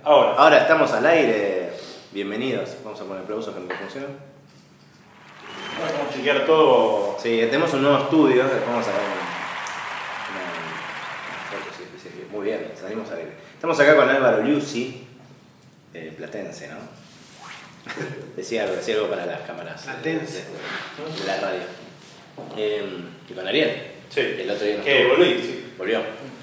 Ahora estamos al aire. Bienvenidos. Vamos a poner aplausos que no funcionan. Vamos a chequear todo. Sí, tenemos un nuevo estudio. Vamos a ver una foto, sí. Muy bien, salimos al aire. Estamos acá con Álvaro Liuzzi, platense, ¿no? decía algo para las cámaras platense de la radio. Y con Ariel. Sí. El otro día ¿Qué? ¿Volví? Sí. Volvió.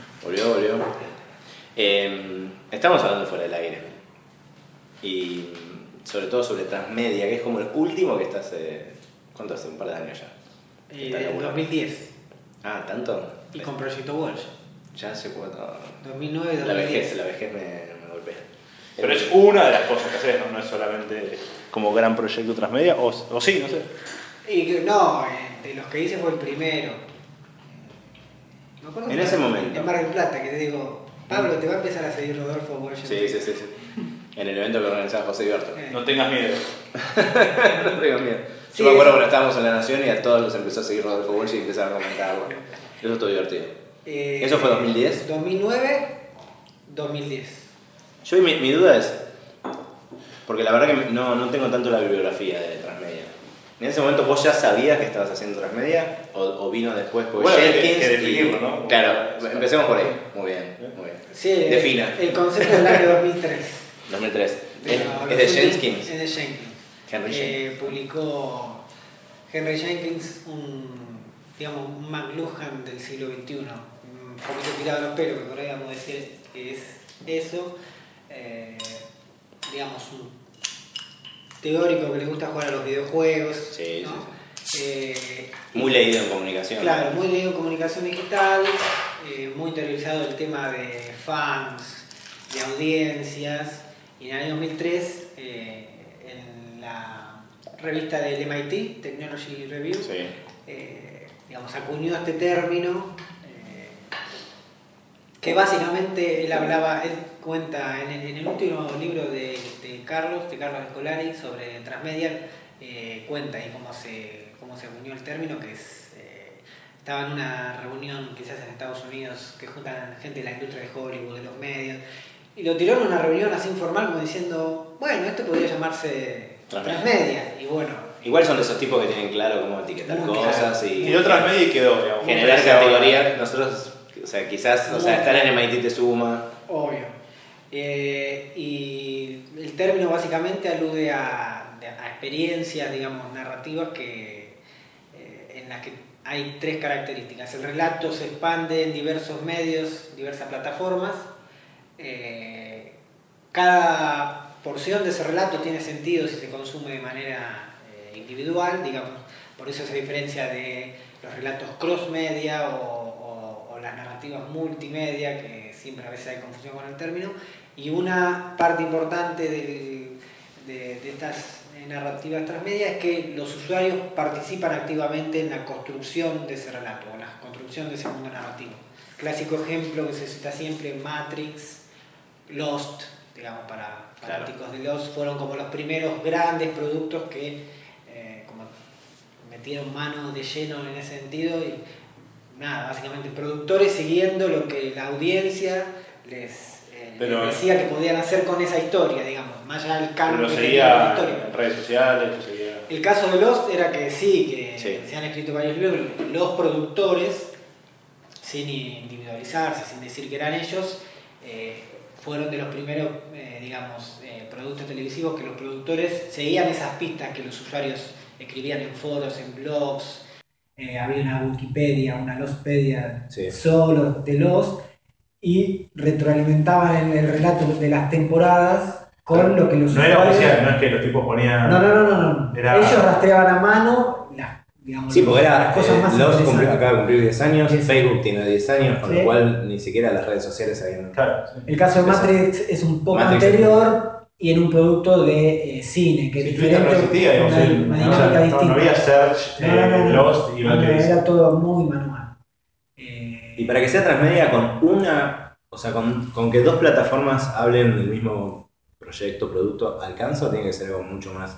Estamos hablando fuera del aire. Y sobre todo sobre Transmedia, que es como el último que está hace... ¿Cuánto hace? Un par de años ya. En 2010. Ah, ¿tanto? Y con Proyecto Walsh. Ya hace cuatro... 2009, 2010. La vejez me golpea. Pero es una de las cosas que haces, ¿no? No es solamente como gran proyecto Transmedia, o sí, no sé. Y no, de los que hice fue el primero. Me acuerdo En ese momento. En Mar del Plata, que te digo, Pablo, te va a empezar a seguir Rodolfo Walsh. Sí. En el evento que organizaba José Iberto. No tengas miedo. No tengo miedo. Sí, Yo me acuerdo cuando estábamos en La Nación y a todos los empezó a seguir Rodolfo Walsh y empezaron a comentarlo. Eso estuvo divertido. ¿Eso fue 2010? 2009, 2010. Yo mi duda es, porque la verdad que no tengo tanto la bibliografía de Transmedia. ¿En ese momento vos ya sabías que estabas haciendo Transmedia o vino después? Porque bueno, Jenkins que definirlo, ¿no? Claro, empecemos por ahí. Muy bien. Sí, Defina. El concepto del año 2003. 2003. ¿Es de Jenkins? Es de Jenkins. Henry Jenkins. Publicó Henry Jenkins, un McLuhan del siglo XXI. Un poquito tirado a los pelos, que podríamos decir que es eso. Un teórico que le gusta jugar a los videojuegos. Sí, ¿no? Sí. Muy leído en comunicación. Claro, muy leído en comunicación digital, muy interiorizado el tema de fans, de audiencias. Y en el año 2003, en la revista del MIT, Technology Review, Sí. Acuñó este término, que básicamente él cuenta en el último libro de Carlos Escolari sobre Transmedia, cuenta ahí cómo se acuñó el término, que estaba en una reunión quizás en Estados Unidos que juntan gente de la industria de Hollywood, de los medios, y lo tiró en una reunión así informal como diciendo, bueno, esto podría llamarse Transmedia, y bueno. Igual son de esos tipos que tienen claro cómo etiquetar cosas claro. y Tiró Transmedia y quedó, digamos. Generar categorías, nosotros, quizás, estar en MIT te suma. Obvio. Y el término básicamente alude a experiencias, narrativas en las que hay tres características. El relato se expande en diversos medios, diversas plataformas. Cada porción de ese relato tiene sentido si se consume de manera individual, por eso esa diferencia de los relatos cross-media o las narrativas multimedia, que siempre a veces hay confusión con el término. Y una parte importante de estas narrativas transmedia es que los usuarios participan activamente en la construcción de ese relato, o la construcción de ese mundo narrativo. Clásico ejemplo que se cita siempre, Matrix, Lost, para fanáticos de Lost, fueron como los primeros grandes productos que como metieron mano de lleno en ese sentido y básicamente productores siguiendo lo que la audiencia les decía que podían hacer con esa historia, más allá del cambio que tenía la historia. En redes sociales, El caso de Lost era que se han escrito varios libros, los productores, sin individualizarse, sin decir que eran ellos, fueron de los primeros, productos televisivos que los productores seguían esas pistas que los usuarios escribían en foros, en blogs. Había una Wikipedia, una Lostpedia solo de Lost, y retroalimentaban el relato de las temporadas con lo que los usuarios... No era oficial, no es que los tipos ponían... No. Ellos rastreaban a mano porque las cosas más Lost interesantes. acaba de cumplir 10 años, Sí. Facebook tiene 10 años, con lo cual ni siquiera las redes sociales habían... Claro. El caso de Matrix es un poco anterior y en un producto de cine, que es diferente, no existía, una dinámica distinta. No había search, Lost y Matrix. Era todo muy manual. Y para que sea Transmedia con que dos plataformas hablen del mismo proyecto, producto, ¿alcanza o tiene que ser algo mucho más,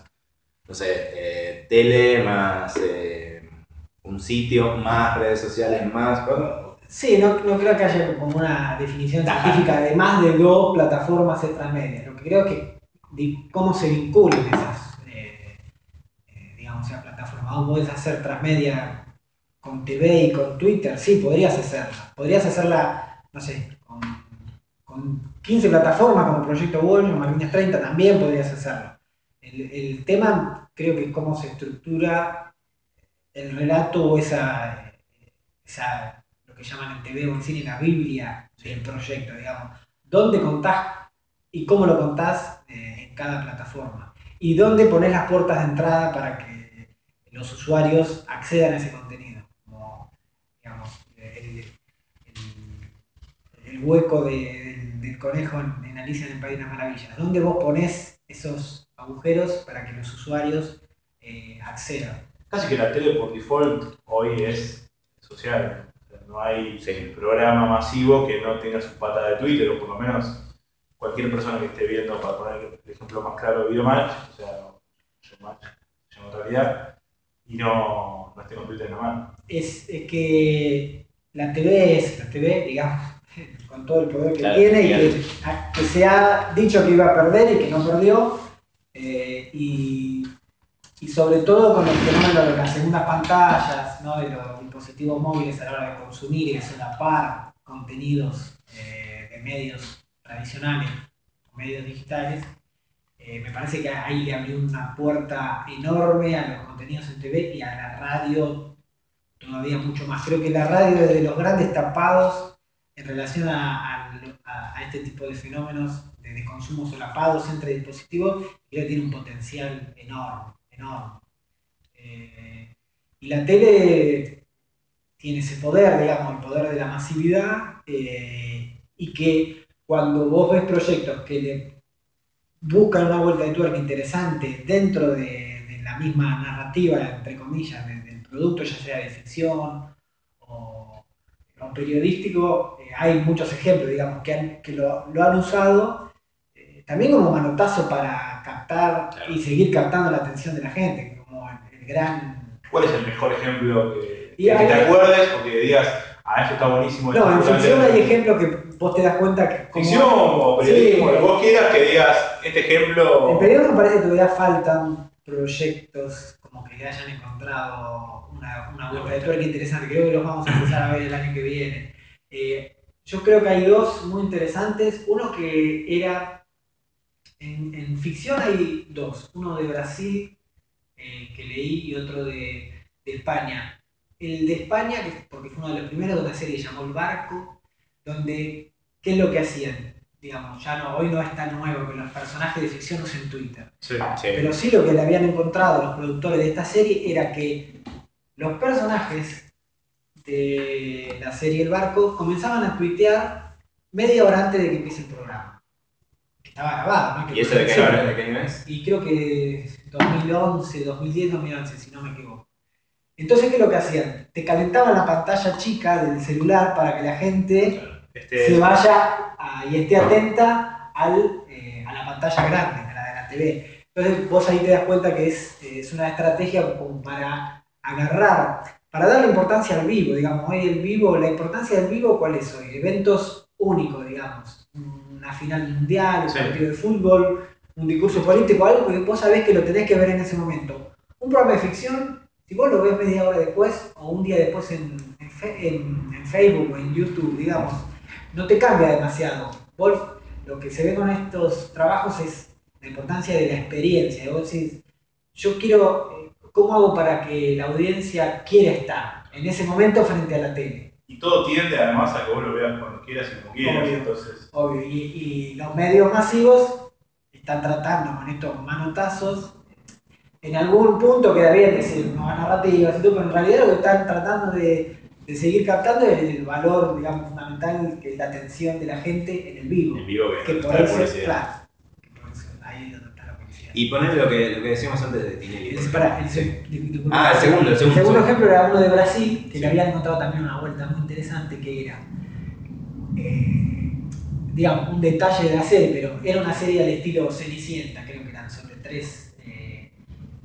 tele, más un sitio, más redes sociales, más... Sí, no creo que haya como una definición científica de más de 2 plataformas transmedia. Lo que creo es que cómo se vinculan esas, digamos, esas plataformas. Vos podés hacer transmedia con TV y con Twitter, sí, podrías hacerla. Podrías hacerla, no sé, con 15 plataformas como Proyecto Wolf o Malvinas 30, también podrías hacerlo. El tema creo que es cómo se estructura el relato o esa lo que llaman en TV o en cine la Biblia del proyecto, digamos. ¿Dónde contás y cómo lo contás en cada plataforma? ¿Y dónde ponés las puertas de entrada para que los usuarios accedan a ese contenido? Como, digamos, el hueco del conejo en Alicia en el País de las Maravillas. ¿Dónde vos ponés esos agujeros para que los usuarios accedan? Casi que la tele por default hoy es social. O sea, no hay programa masivo que no tenga su pata de Twitter, o por lo menos cualquier persona que esté viendo, para poner el ejemplo más claro de Videomatch, o sea, Showmatch, se llama en realidad, y no esté con Twitter en la mano. Es que la TV es la TV, digamos, con todo el poder que tiene y que se ha dicho que iba a perder y que no perdió. Y sobre todo con el fenómeno de las segundas pantallas, ¿no? De los dispositivos móviles a la hora de consumir y de solapar contenidos de medios tradicionales, medios digitales, me parece que ahí le abrió una puerta enorme a los contenidos en TV y a la radio todavía mucho más. Creo que la radio es de los grandes tapados en relación a este tipo de fenómenos de consumo solapados entre dispositivos, creo que tiene un potencial enorme, enorme. Y la tele tiene ese poder, digamos, el poder de la masividad, y que cuando vos ves proyectos que le buscan una vuelta de tuerca interesante dentro de la misma narrativa, entre comillas, del producto, ya sea de ficción o periodístico, hay muchos ejemplos, digamos, que lo han usado también como manotazo para captar y seguir captando la atención de la gente, como el gran... ¿Cuál es el mejor ejemplo que te acuerdes o que digas, esto está buenísimo? No, en ficción hay ejemplos que vos te das cuenta que... Ficción o periodismo, lo que vos quieras, que digas, este ejemplo... En periodismo me parece que todavía faltan proyectos como que le hayan encontrado una vuelta de tuerca interesante. Creo que los vamos a empezar a ver el año que viene. Yo creo que hay dos muy interesantes. Uno que era... En ficción hay dos. Uno de Brasil, que leí, y otro de España. El de España, porque fue uno de los primeros de una serie llamó El Barco, donde, ¿qué es lo que hacían? Digamos, hoy no es tan nuevo que los personajes de ficción usen Twitter. Sí. Pero sí lo que le habían encontrado los productores de esta serie era que los personajes de la serie El Barco comenzaban a tuitear media hora antes de que empiece el programa. Estaba grabado, ¿no? ¿Y eso de qué año es? Y creo que 2011, 2010, 2011, si no me equivoco. Entonces, ¿qué es lo que hacían? Te calentaban la pantalla chica del celular para que la gente se vaya y esté atenta a la pantalla grande, a la de la TV. Entonces, vos ahí te das cuenta que es una estrategia como para agarrar, para darle importancia al vivo, digamos. Hoy el vivo, la importancia del vivo, ¿cuál es hoy? Eventos únicos, digamos. Una final mundial, un partido de fútbol, un discurso político, algo que vos sabés que lo tenés que ver en ese momento. Un programa de ficción, si vos lo ves media hora después o un día después en Facebook o en YouTube, digamos, no te cambia demasiado. Vos, lo que se ve con estos trabajos es la importancia de la experiencia. Vos decís, yo quiero, ¿cómo hago para que la audiencia quiera estar en ese momento frente a la tele? Y todo tiende además a que vos lo veas cuando quieras y como quieras. Obvio, Entonces... obvio. Y los medios masivos están tratando con estos manotazos. En algún punto queda bien decir nuevas narrativas y todo, pero en realidad lo que están tratando de seguir captando es el valor, digamos, fundamental, que es la atención de la gente en el vivo. En vivo que está por la eso, publicidad. claro, ahí es donde está la publicidad. Y poner lo que decíamos antes de Tinelli. El segundo ejemplo era uno de Brasil, que le habían encontrado también una vuelta muy interesante, que era, digamos, un detalle de la serie, pero era una serie al estilo Cenicienta, creo que eran sobre tres,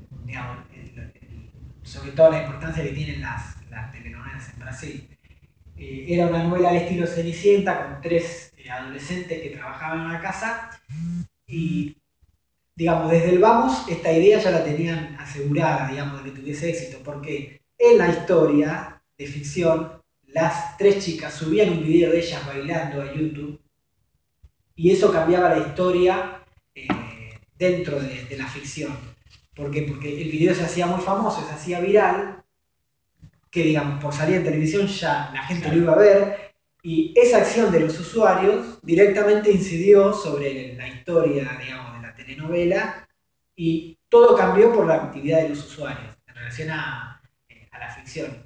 digamos, sobre todo la importancia que tienen las telenovelas en Brasil. Era una novela al estilo Cenicienta con 3 adolescentes que trabajaban en una casa y, digamos, desde el vamos esta idea ya la tenían asegurada, digamos, de que tuviese éxito, porque en la historia de ficción las 3 chicas subían un video de ellas bailando a YouTube y eso cambiaba la historia dentro de la ficción. ¿Por qué? Porque el video se hacía muy famoso, se hacía viral, que digamos, por salir en televisión ya la gente lo iba a ver, y esa acción de los usuarios directamente incidió sobre la historia, digamos, de la telenovela, y todo cambió por la actividad de los usuarios en relación a la ficción.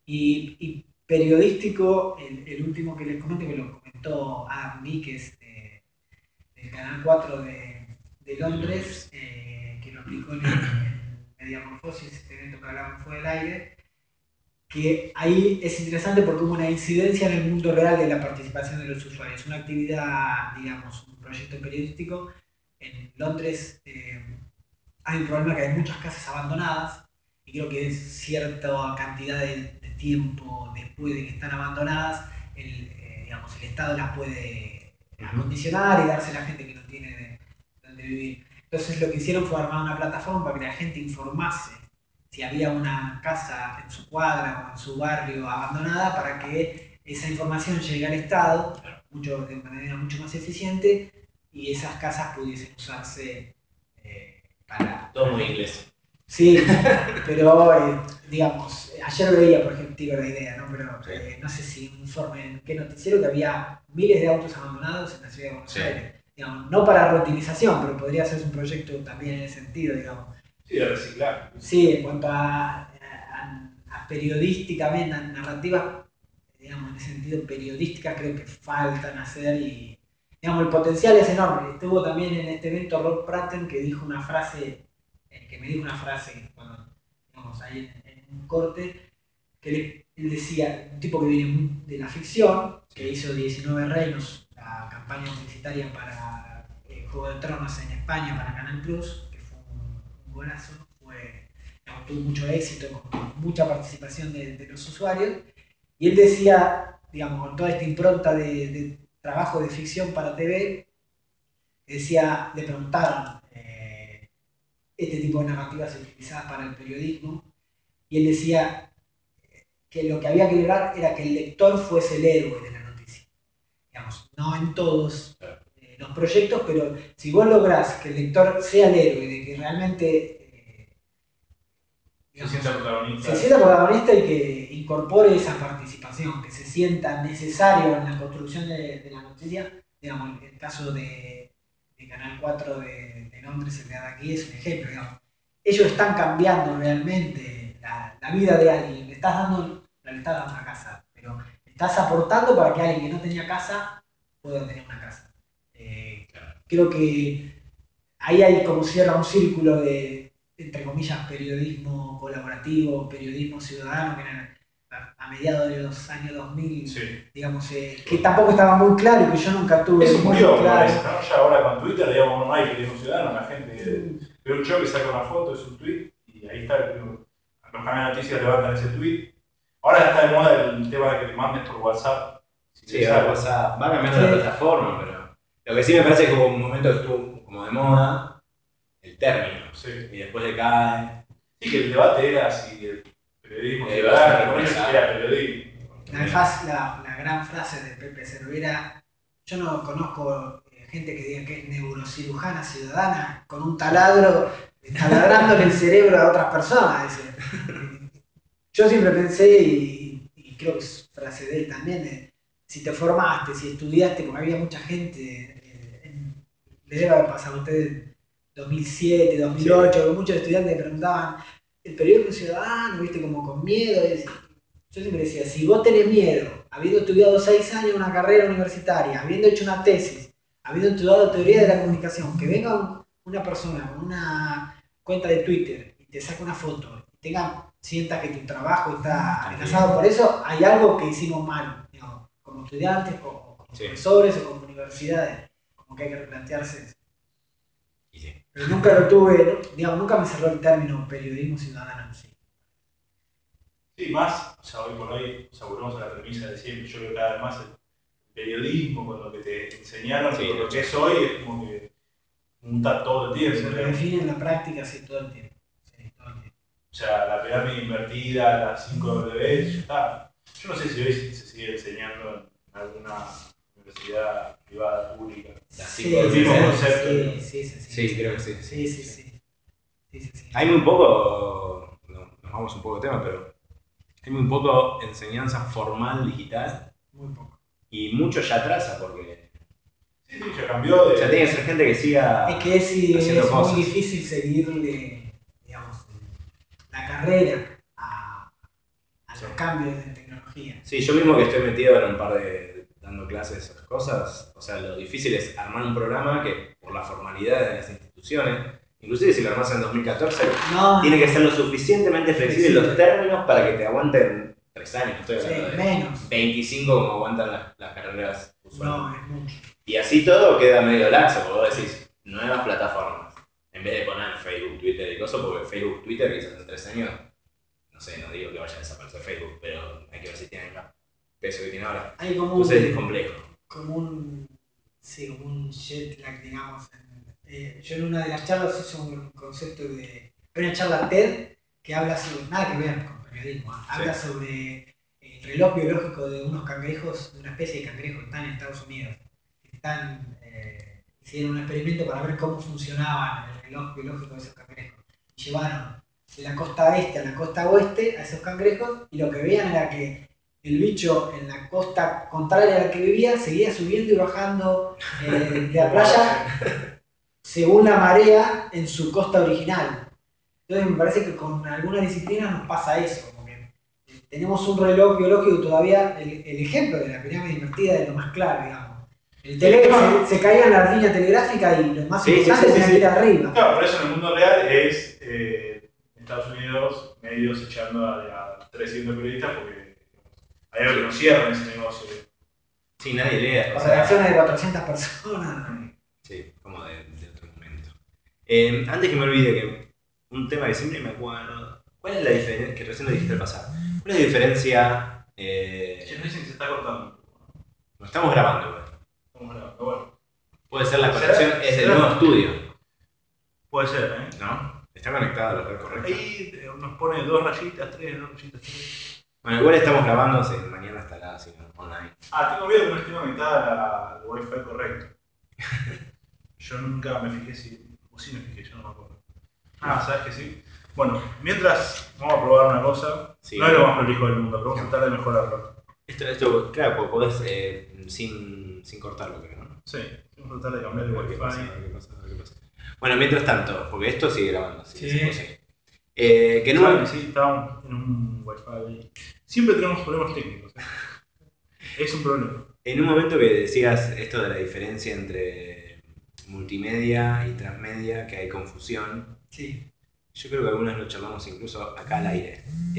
Y periodístico, el último que les comento, que lo comentó Adam Meek, del Canal 4 de Londres, que lo explicó en Mediamorfosis, este evento que hablábamos fue del aire, que ahí es interesante porque hubo una incidencia en el mundo real de la participación de los usuarios. Una actividad, digamos, un proyecto periodístico. En Londres hay un problema que hay muchas casas abandonadas y creo que es cierta cantidad de tiempo después de que están abandonadas, digamos, el Estado las puede acondicionar y darse a la gente que no tiene donde vivir. Entonces lo que hicieron fue armar una plataforma para que la gente informase si había una casa en su cuadra o en su barrio abandonada, para que esa información llegue al Estado de manera mucho más eficiente y esas casas pudiesen usarse para... Todo muy inglés. Sí, pero digamos, ayer veía, por ejemplo, digo la idea, ¿no? Pero no sé si un informe en qué noticiero que había miles de autos abandonados en la ciudad de Buenos Aires. Digamos, no para reutilización, pero podría ser un proyecto también en ese sentido, digamos. Sí, de reciclar. Sí, en cuanto a periodísticamente, a narrativas, digamos, en ese sentido, periodísticas creo que faltan hacer y, digamos, el potencial es enorme. Estuvo también en este evento Rob Pratten que dijo una frase, que me dijo una frase cuando, digamos, ahí en un corte, que él decía, un tipo que viene de la ficción, que hizo 19 Reinos, la campaña publicitaria para Juego de Tronos en España, para Canal Plus, que fue un golazo, tuvo mucho éxito, con mucha participación de los usuarios, y él decía, digamos, con toda esta impronta de trabajo de ficción para TV, decía, le preguntaron este tipo de narrativas utilizadas para el periodismo, y él decía que lo que había que lograr era que el lector fuese el héroe de la noticia. Digamos, no en todos los proyectos, pero si vos lográs que el lector sea el héroe, de que realmente se sienta protagonista. Se sienta protagonista y que incorpore esa participación, que se sienta necesario en la construcción de la noticia. Digamos, el caso de Canal 4 de Londres, el de aquí, es un ejemplo. Digamos. Ellos están cambiando realmente la vida de alguien. Le estás dando una casa, pero estás aportando para que alguien que no tenía casa pueda tener una casa. Creo que ahí hay como cierra un círculo de, entre comillas, periodismo colaborativo, periodismo ciudadano, que a mediados de los años 2000, digamos, que tampoco estaba muy claro y que yo nunca tuve eso muy murió, claro. ¿no? Ya ahora con Twitter, digamos, no hay periodismo ciudadano, la gente ve un show que saca una foto, es un tweet, y ahí está, los canales de noticias levantan ese tweet. Ahora está de moda el tema de que te mandes por WhatsApp. Sí, ahora WhatsApp va cambiando la plataforma, pero lo que sí me parece que hubo un momento que estuvo como de moda el término, y después decae. Sí, que el debate era si el periodismo ciudadano, era periodismo. La gran frase de Pepe Cervera, yo no conozco gente que diga que es neurocirujana ciudadana con un taladro taladrándole el cerebro a otras personas. Yo siempre pensé, y creo que es frase de él también, si te formaste, si estudiaste, porque había mucha gente, le debe haber pasado a ustedes en 2007, 2008, muchos estudiantes me preguntaban, el periodismo ciudadano, viste, como con miedo. Yo siempre decía, si vos tenés miedo, habiendo estudiado 6 años una carrera universitaria, habiendo hecho una tesis, habiendo estudiado teoría de la comunicación, que venga una persona con una cuenta de Twitter y te saque una foto y sienta que tu trabajo está amenazado por eso, hay algo que hicimos mal, digamos, como estudiantes, como profesores o como universidades, como que hay que replantearse eso. Pero nunca lo tuve, digamos, nunca me cerró el término periodismo ciudadano en sí. Sí, más, o sea, hoy por hoy, o sea, volvemos a la premisa de siempre, yo creo que cada vez más el periodismo, con lo que te enseñaron, Sí, con lo que es hoy, es como que muta todo el tiempo. Se redefine en la práctica, sí, todo el tiempo. Sí, todo el tiempo. O sea, la pirámide invertida, las 5W, ya está. Yo no sé si hoy se sigue enseñando en alguna universidad privada, pública. Las Sí, cinco el mismo sí, concepto. Sí, creo que sí. Sí. Hay muy poco, nos vamos un poco de tema, pero hay muy poco enseñanza formal digital Muy poco. y mucho ya atrasa porque Sí, ya cambió de. ya tiene que ser gente que siga Es que haciendo es cosas. muy difícil seguirle, digamos, la carrera a los cambios de tecnología. Sí, yo mismo que estoy metido en un par de dando clases esas cosas, o sea, lo difícil es armar un programa que por la formalidad de las instituciones, inclusive si lo armas en 2014, tiene que ser lo suficientemente flexible los términos para que te aguanten 3 años, estoy hablando de menos. 25 como aguantan las carreras usuales. No, es mucho. Y así todo queda medio laxo, porque vos decís, nuevas plataformas, en vez de poner Facebook, Twitter y cosas, porque Facebook, Twitter quizás en 3 años, no sé, no digo que vaya a desaparecer Facebook, pero hay que ver si tiene el peso que tiene ahora. Hay como Entonces es complejo. como un jet lag, digamos. Yo en una de las charlas hice un concepto de... Hay una charla TED que habla sobre... Nada que ver con periodismo. Habla sobre el reloj biológico de unos cangrejos, de una especie de cangrejos que están en Estados Unidos. Hicieron un experimento para ver cómo funcionaba el reloj biológico de esos cangrejos. Y llevaron de la costa este a la costa oeste a esos cangrejos y lo que veían era que el bicho en la costa contraria a la que vivía seguía subiendo y bajando de la playa según la marea en su costa original. Entonces me parece que con algunas disciplinas nos pasa eso, como que tenemos un reloj biológico todavía, el ejemplo de la pirámide invertida es lo más claro, digamos. El teléfono se caía en la línea telegráfica y lo más importante es ir arriba. Claro, por eso en el mundo real es Estados Unidos medios echando a 300 periodistas porque hay algo que no cierra ese negocio. Sí, nadie lee. Con redacciones de 400 personas. Sí, como de otro momento. Antes que me olvide, que un tema que siempre me acuerdo, ¿cuál es la diferencia? Que recién lo dijiste al pasar. ¿Cuál es la diferencia? Che, no dicen que se está cortando. Lo estamos grabando, güey. Estamos grabando, bueno. Puede ser la conexión, es del nuevo estudio. Puede ser, ¿eh? ¿No? Está conectado a la red correcta. Ahí nos pone 2 rayitas, 3 rayitas, 3. Bueno, igual estamos grabando, sí, mañana estará así, ¿no? Online. Tengo miedo que no esté conectada al wifi correcto. Yo nunca me fijé si... O sí me fijé, yo no me acuerdo. ¿Sabes que sí? Bueno, mientras vamos a probar una cosa. Sí, no es lo más prolijo del mundo, pero vamos a tratar de mejorarlo. Esto claro, porque podés sin cortarlo, creo, ¿no? Sí, vamos a tratar de cambiar el wifi. ¿Qué pasa? Bueno, mientras tanto, porque esto sigue grabando, sí. Que no... Sí, estábamos en un wifi. Siempre tenemos problemas técnicos. Es un problema. En un momento que decías esto de la diferencia entre multimedia y transmedia, que hay confusión. Sí. Yo creo que algunas lo charlamos incluso acá al aire.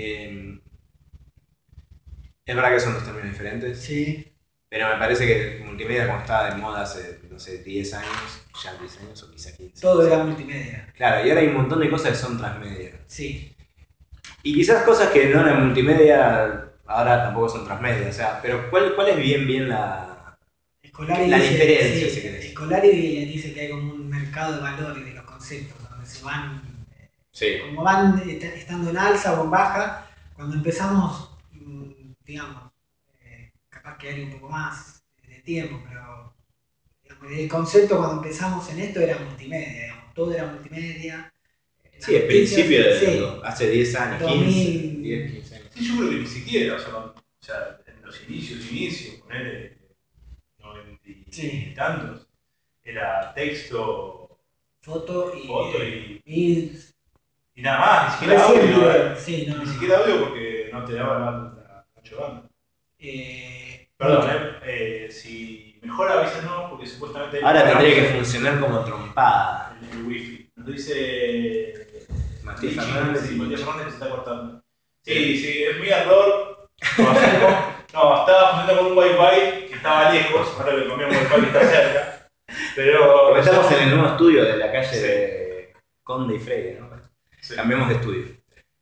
Es verdad que son dos términos diferentes. Sí. Pero me parece que multimedia, como estaba de moda hace, no sé, 10 años, ya 10 años o quizá 15. Todo era multimedia. Claro, y ahora hay un montón de cosas que son transmedia. Sí. Y quizás cosas que no eran multimedia, ahora tampoco son transmedia. O sea, pero ¿cuál es bien la diferencia, si querés? Scolari dice que hay como un mercado de valores de los conceptos, donde se van, como van estando en alza o en baja. Cuando empezamos, digamos, capaz que hay un poco más de tiempo, pero digamos, el concepto cuando empezamos en esto era multimedia, digamos, todo era multimedia. Sí, al principio de hace 10 años, 2000, 15 años. Sí, yo creo que ni siquiera, o sea en los inicios, ponele 90 y tantos, era texto, foto y nada más, ni siquiera audio. Ni siquiera audio porque no te daba la ancho banda. Perdón, si mejor avísanos porque supuestamente... Ahora tendría que funcionar como trompada. El wifi. Nos dice... Matías Fernández. Sí, Matías Fernández que se está cortando. Sí, es mi error. No, estaba funcionando con un wifi que estaba lejos, ahora le cambiamos un wifi que está cerca. Pero... Porque estamos en el nuevo estudio de la calle de Conde y Freire, ¿no? Sí. Cambiamos de estudio.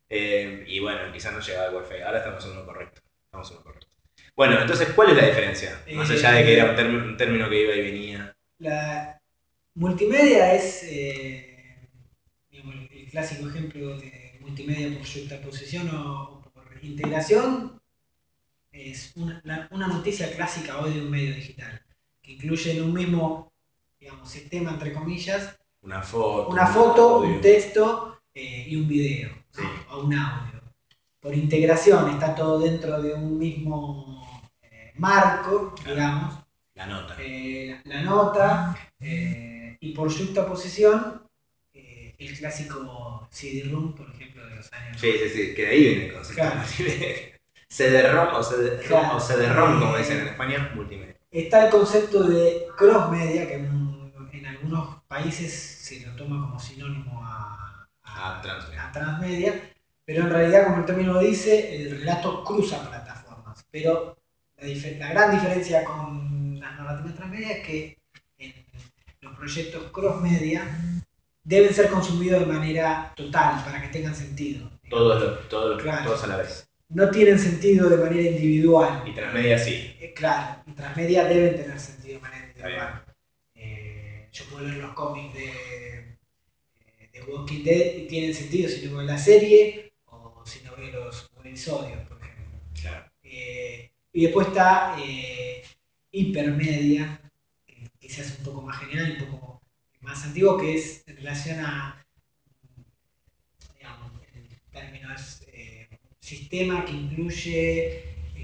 Y bueno, quizás no llegaba al Wi-Fi. Ahora estamos en uno correcto. Bueno, entonces, ¿cuál es la diferencia? Más allá de que era un término que iba y venía. La multimedia es digamos, el clásico ejemplo de multimedia por juxtaposición o por integración. Es una noticia clásica hoy de un medio digital, que incluye en un mismo, digamos, sistema, entre comillas, una foto, un texto y un video, ¿no? Sí. O un audio. Por integración está todo dentro de un mismo marco, digamos. La nota. La nota, y por juxtaposición, el clásico CD-ROM, por ejemplo, de los años. Sí, que de ahí viene el concepto. Claro. CD-ROM o CD-ROM, como dicen en España, multimedia. Está el concepto de cross-media, que en algunos países se lo toma como sinónimo a transmedia, pero en realidad, como el término dice, el relato cruza plataformas. Pero la gran diferencia con las narrativas transmedia es que en los proyectos cross-media deben ser consumidos de manera total para que tengan sentido. Todos a la vez. No tienen sentido de manera individual. Y transmedia sí. Claro, y transmedia deben tener sentido de manera individual. Yo puedo leer los cómics de Walking Dead y tienen sentido si no veo la serie o si no veo los episodios, por ejemplo. Claro. Y después está hipermedia, que quizás es un poco más general y un poco más antiguo, que es en relación a, digamos, el término es sistema que incluye,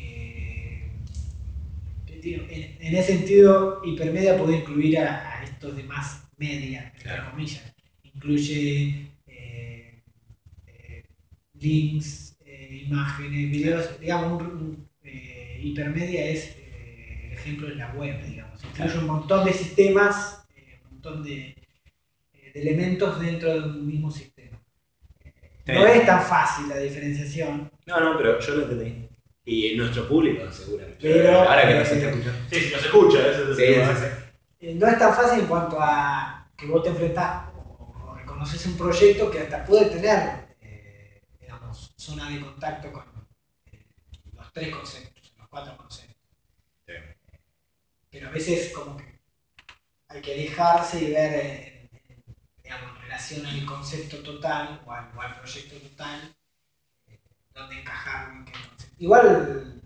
en ese sentido, hipermedia puede incluir a estos demás media, entre comillas. Incluye links, imágenes, videos, digamos, hipermedia es el ejemplo de la web, digamos. Incluye un montón de sistemas, un montón de elementos dentro de un mismo sistema. No es tan fácil la diferenciación. No, pero yo lo entendí. Y nuestro público, seguramente. Pero, ahora que nos está escuchando. Sí, nos escucha, eso es no es tan fácil en cuanto a que vos te enfrentás o reconoces un proyecto que hasta puede tener, digamos, zona de contacto con los 3 conceptos, los 4 conceptos. Sí. Pero a veces como que hay que alejarse y ver digamos, en relación al concepto total o al proyecto total, dónde encajarlo en qué concepto. Igual,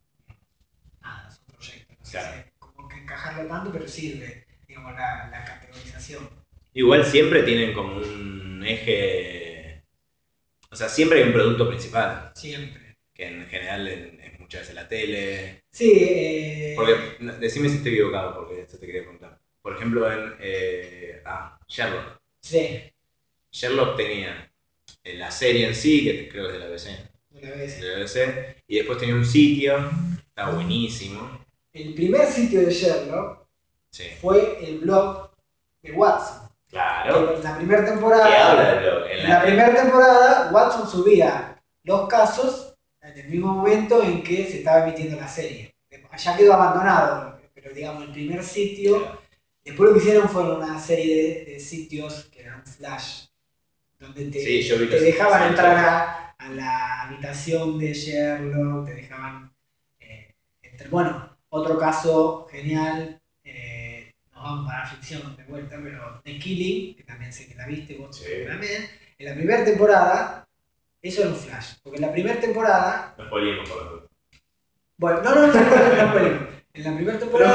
nada, es un proyecto, no sé si como que encajarlo tanto, pero sirve, digamos, la categorización. Igual siempre tienen como un eje, o sea, siempre hay un producto principal. Siempre. Que en general es muchas veces la tele. Sí. Porque, decime si estoy equivocado, porque esto te quería contar. Por ejemplo, en Sherlock. Sí. Sherlock tenía la serie en sí, que creo que es de la BBC. De la BBC. Y después tenía un sitio, está buenísimo. El primer sitio de Sherlock fue el blog de Watson. Claro. Que en la primera temporada. ¿Qué habla del blog? En la primera temporada, Watson subía los casos en el mismo momento en que se estaba emitiendo la serie. Ya quedó abandonado, pero digamos, el primer sitio. Claro. Después lo que hicieron fueron una serie de sitios que eran flash, donde te dejaban entrar a la habitación de Sherlock, te dejaban bueno, otro caso genial, nos vamos para la ficción de vuelta, pero The Killing, que también sé que la viste vos también, en la primera temporada, eso era un flash, porque en la primera temporada... Nos spoilemos por la duda. Bueno, no spoilemos. En la primera temporada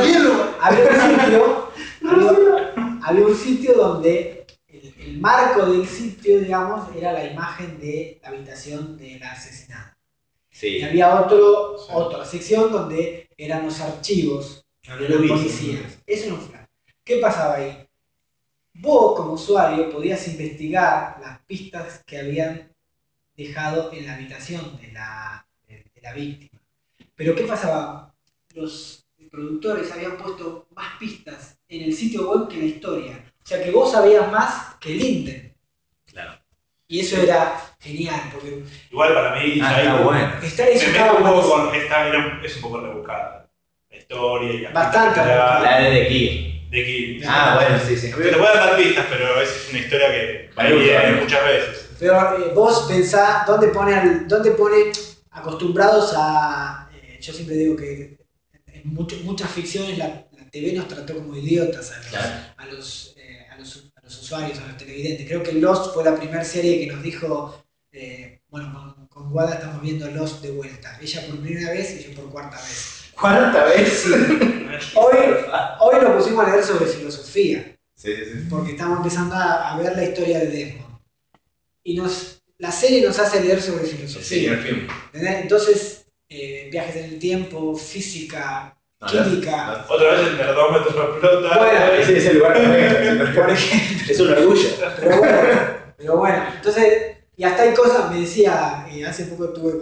había un sitio donde el marco del sitio, digamos, era la imagen de la habitación de la asesinada. Sí. Y había otra sección donde eran los archivos de la policía. Eso era un flash. ¿Qué pasaba ahí? Vos, como usuario, podías investigar las pistas que habían dejado en la habitación de la víctima. Pero ¿qué pasaba? Los productores habían puesto más pistas en el sitio web que en la historia. O sea que vos sabías más que Linden. Claro. Y eso era genial, porque... Igual para mí... está bueno. Es un poco rebuscada. La historia y la... Bastante rebuscada. La de Kill. De Kill. Bueno, sí. Te pueden dar pistas, pero es una historia que varía muchas veces. Pero vos pensá, ¿dónde pone acostumbrados a... yo siempre digo que en muchas ficciones la TV nos trató como idiotas a los usuarios, a los televidentes. Creo que Lost fue la primera serie que nos dijo, bueno, con Guada estamos viendo Lost de vuelta. Ella por primera vez y yo por cuarta vez. ¿Cuánta vez? Sí. Hoy nos pusimos a leer sobre filosofía. Sí. Porque estamos empezando a ver la historia de Desmond. Y la serie nos hace leer sobre filosofía. Entonces, viajes en el tiempo, física, química. Otra vez el nerdómetro explota. Bueno, ese es el lugar correcto. Es un orgullo. Pero bueno, entonces, y hasta hay cosas, me decía, hace poco estuve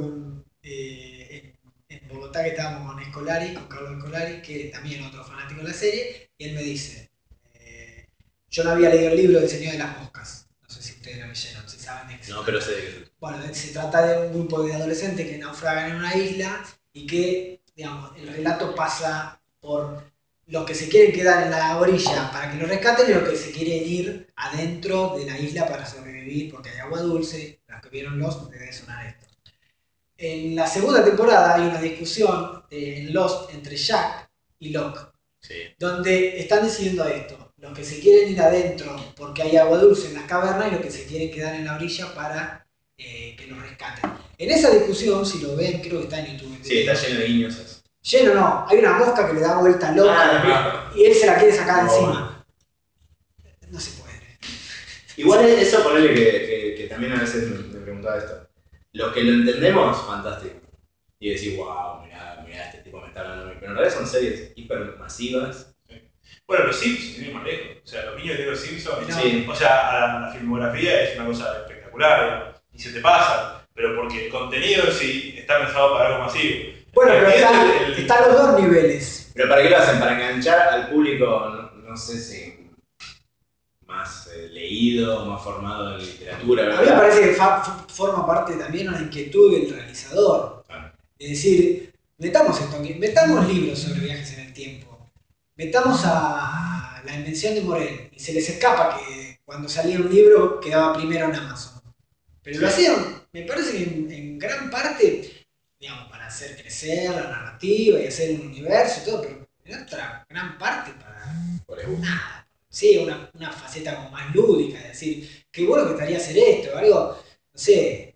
en Bogotá, que estábamos con Escolari, con Carlos Escolari, que también otro fanático de la serie, y él me dice, yo no había leído el libro del Señor de las Moscas, no sé si ustedes lo leyeron, si saben de qué. No, pero sé de qué. Bueno, se trata de un grupo de adolescentes que naufragan en una isla y que, digamos, el relato pasa por los que se quieren quedar en la orilla para que los rescaten y los que se quieren ir adentro de la isla para sobrevivir porque hay agua dulce. Los que vieron Lost debe sonar esto. En la segunda temporada hay una discusión en Lost entre Jack y Locke, donde están diciendo esto: los que se quieren ir adentro porque hay agua dulce en las cavernas y los que se quieren quedar en la orilla para que los rescaten. En esa discusión, si lo ven, creo que está en YouTube. Sí, está lleno de guiños eso. Lleno no, hay una mosca que le da vuelta a Locke y él se la quiere sacar encima. No se puede. Igual eso, ponerle que también a veces me preguntaba esto. Los que lo entendemos, fantástico. Y decís, wow, mirá, este tipo me está hablando a mí. Pero en realidad son series hipermasivas. Bueno, los Simpsons tienen más lejos. O sea, los niños de los Simpsons, sí. O sea, la filmografía es una cosa espectacular, y se te pasa. Pero porque el contenido en sí está pensado para algo masivo. Bueno, pero están los dos niveles. ¿Pero para qué lo hacen? ¿Para enganchar al público, no sé si más leído, más formado en literatura? ¿verdad? A mí me parece que forma parte también una inquietud del realizador. Es decir, metamos libros sobre viajes en el tiempo. Metamos a La Invención de Morel. Y se les escapa que cuando salía un libro quedaba primero en Amazon. Pero lo hacían, me parece que en gran parte, digamos, para hacer crecer la narrativa y hacer un universo y todo, pero en otra gran parte para nada. Sí, una faceta como más lúdica, es decir, qué bueno que estaría hacer esto, algo, no sé,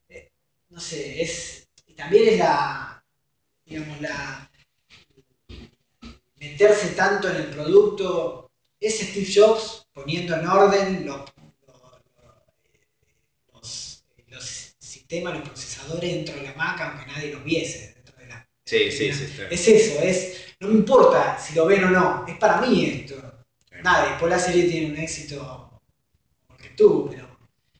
y también es meterse tanto en el producto, es Steve Jobs poniendo en orden los sistemas, los procesadores dentro de la Mac, aunque nadie los viese dentro de la... Sí. Es eso, no me importa si lo ven o no, es para mí esto. Nada, después la serie tiene un éxito porque tú, pero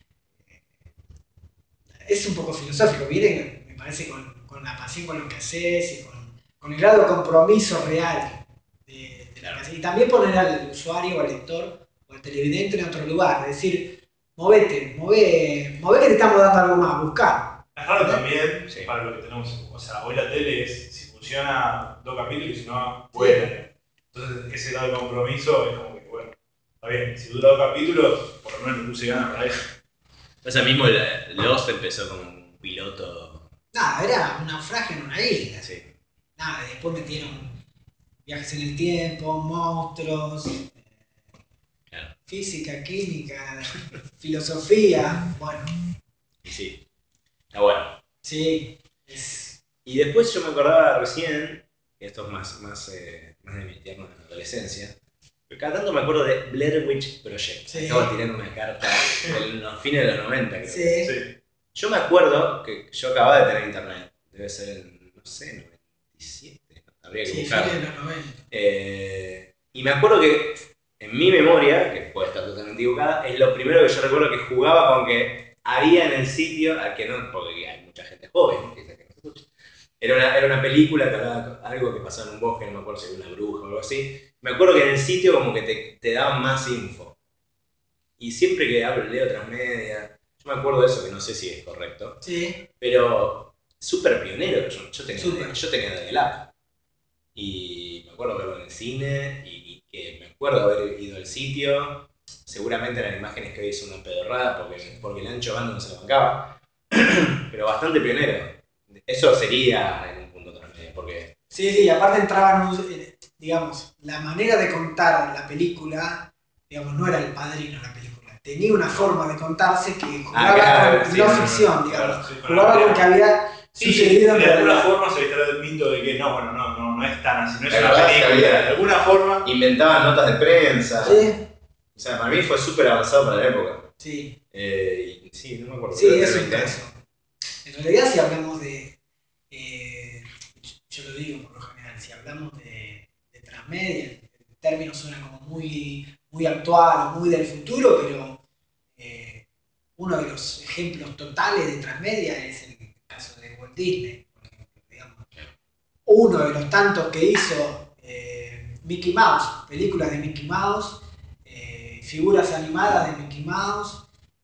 es un poco filosófico, viene, me parece, con la pasión con lo que haces y con el grado de compromiso real de la casa. Y también poner al usuario, al lector o al televidente en otro lugar, es decir, movete que te estamos dando algo más, buscar. Es raro también para lo que tenemos, o sea, hoy la tele es, si funciona 2 capítulos y si no, bueno. Entonces ese grado de compromiso es como que, bueno, está bien, si dura 2 capítulos, por lo menos le puse ganas para eso. O sea, mismo Lost empezó como un piloto. Nada, era un naufragio en una isla. Sí. Nada, después metieron viajes en el tiempo, monstruos, física, química, filosofía, bueno. Y sí, está bueno. Sí. Y después yo me acordaba recién, esto es más de mi tierna adolescencia, pero cada tanto me acuerdo de Blair Witch Project. Sí. Estaba tirando una carta en los fines de los 90, creo. Sí. Yo me acuerdo que yo acababa de tener internet, debe ser en, no sé, 97, habría que buscarlo. Sí, los 90. Y me acuerdo que en mi memoria, que puede estar totalmente equivocada, es lo primero que yo recuerdo que jugaba con que había en el sitio, al que no, porque hay mucha gente joven, que no se escucha. Era una película que hablaba algo que pasaba en un bosque, no me acuerdo si era una bruja o algo así. Me acuerdo que en el sitio como que te daban más info. Y siempre que leo Transmedia, yo me acuerdo de eso, que no sé si es correcto. Sí. Pero súper pionero, yo tenía de la. Y me acuerdo verlo en el cine y que me acuerdo haber ido al sitio. seguramente eran imágenes que hoy es una pedorrada porque el ancho bando no se lo bancaba, pero bastante pionero. Eso sería en un punto transmedia, porque... Sí, aparte entraban, digamos, la manera de contar la película, digamos, no era El Padrino la película, tenía una forma de contarse que jugaba con no ficción, digamos, jugaba con que había sucedido en de alguna realidad. forma se instala el mito de que no es tan así, no es una película, de alguna forma... Inventaban notas de prensa. Sí. O sea, para mí fue súper avanzado para la época. Sí. Y sí, no me acuerdo. Sí, es un caso. En realidad, si hablamos de. Yo lo digo por lo general, si hablamos de transmedia, el término suena como muy actual o muy del futuro, pero uno de los ejemplos totales de transmedia es el caso de Walt Disney, por ejemplo, digamos. Uno de los tantos que hizo Mickey Mouse, películas de Mickey Mouse, figuras animadas de Mickey Mouse,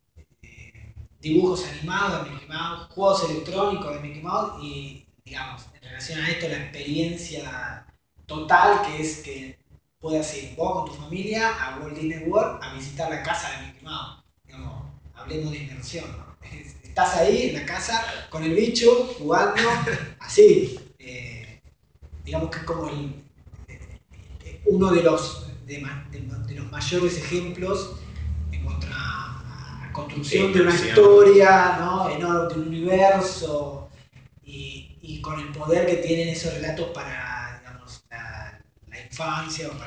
dibujos animados de Mickey Mouse, juegos electrónicos de Mickey Mouse y, digamos, en relación a esto, la experiencia total que es que puedas ir vos con tu familia a Walt Disney World a visitar la casa de Mickey Mouse. Digamos, hablemos de inmersión, ¿no? Estás ahí en la casa con el bicho, jugando, así. Digamos que es como uno de los mayores ejemplos en contra la construcción de una historia, ¿no? De un universo y con el poder que tienen esos relatos para, digamos, la infancia o